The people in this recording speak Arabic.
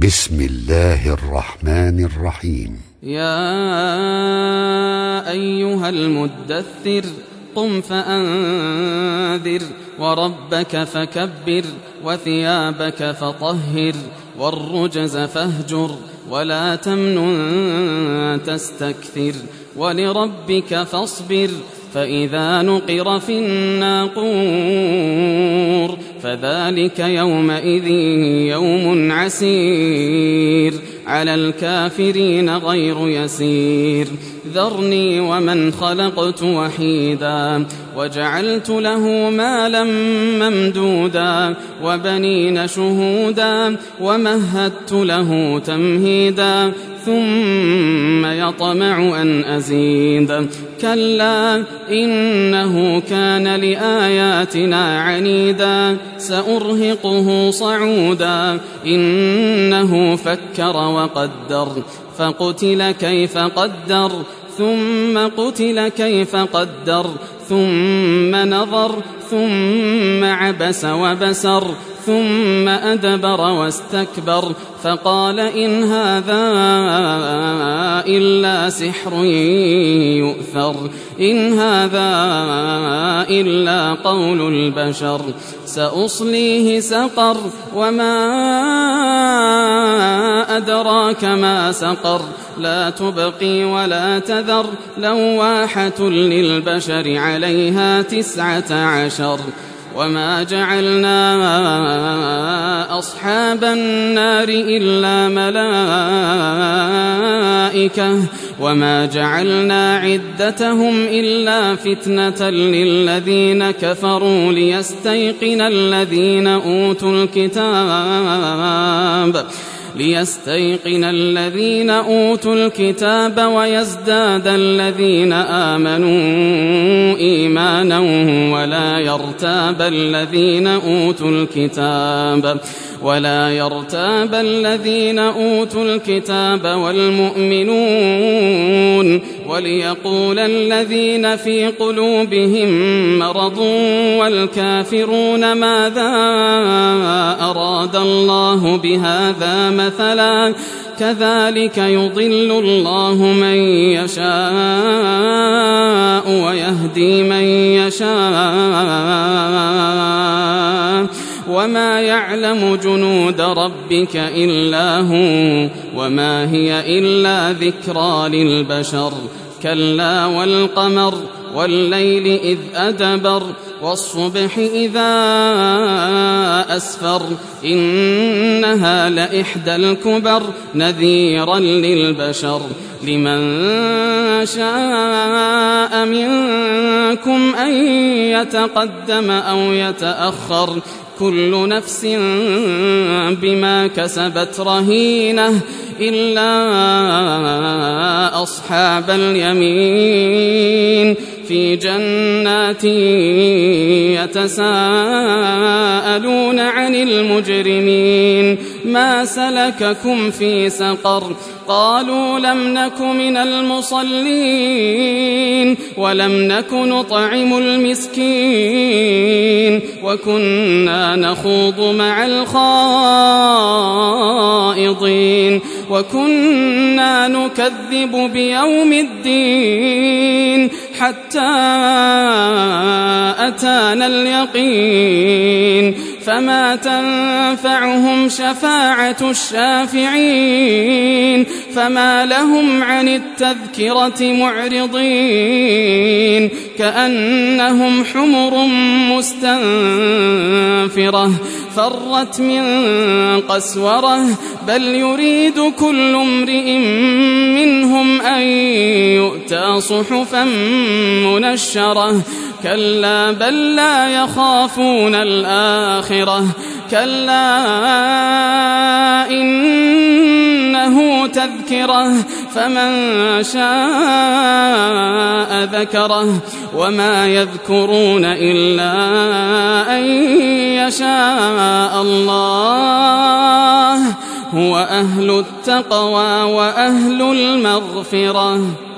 بسم الله الرحمن الرحيم. يا أيها المدثر قم فأنذر وربك فكبر وثيابك فطهر والرجز فاهجر ولا تمنن تستكثر ولربك فاصبر فإذا نقر في الناقور فذلك يومئذ يوم عسير على الكافرين غير يسير. ذرني ومن خلقت وحيدا وجعلت له مالا ممدودا وبنين شهودا ومهدت له تمهيدا ثم يطمع أن أزيد كلا إنه كان لآياتنا عنيدا سأرهقه صعودا إنه فكر وقدر فقتل كيف قدر ثم قتل كيف قدر ثم نظر ثم عبس وبسر ثم أدبر واستكبر فقال إن هذا إلا سحر يؤثر إن هذا إلا قول البشر سأصليه سقر وما أدراك ما سقر لا تبقي ولا تذر لواحة للبشر عليها 19 وما جعلنا أصحاب النار إلا ملائكة وما جعلنا عدتهم إلا فتنة للذين كفروا ليستيقن الذين أوتوا الكتاب ويزداد الذين آمنوا إيمانا ولا يرتاب الذين أوتوا الكتاب والمؤمنون وليقول الذين في قلوبهم مرض والكافرون ماذا أراد الله بهذا مثلا كذلك يضل الله من يشاء ويهدي من يشاء وما يعلم جنود ربك إلا هو وما هي إلا ذكرى للبشر كلا والقمر والليل إذ أدبر والصبح إذا أسفر إنها لإحدى الكبر نذيرا للبشر لمن شاء منكم أن يتقدم أو يتأخر كل نفس بما كسبت رهينة إلا أصحاب اليمين في جنات يتساءلون عن المجرمين ما سلككم في سقر قالوا لم نك من المصلين ولم نك نطعم المسكين وكنا نخوض مع الخائضين وكنا نكذب بيوم الدين حتى أتانا اليقين فما تنفعهم شفاعة الشافعين فما لهم عن التذكرة معرضين كأنهم حمر مستنفرة فرت من قسورة بل يريد كل امرئ منهم أن يؤتى صحفا منشرة كلا بل لا يخافون الآخرة كلا إنه تذكرة فمن شاء ذكره وما يذكرون إلا أن يشاء الله هو أهل التقوى وأهل المغفرة.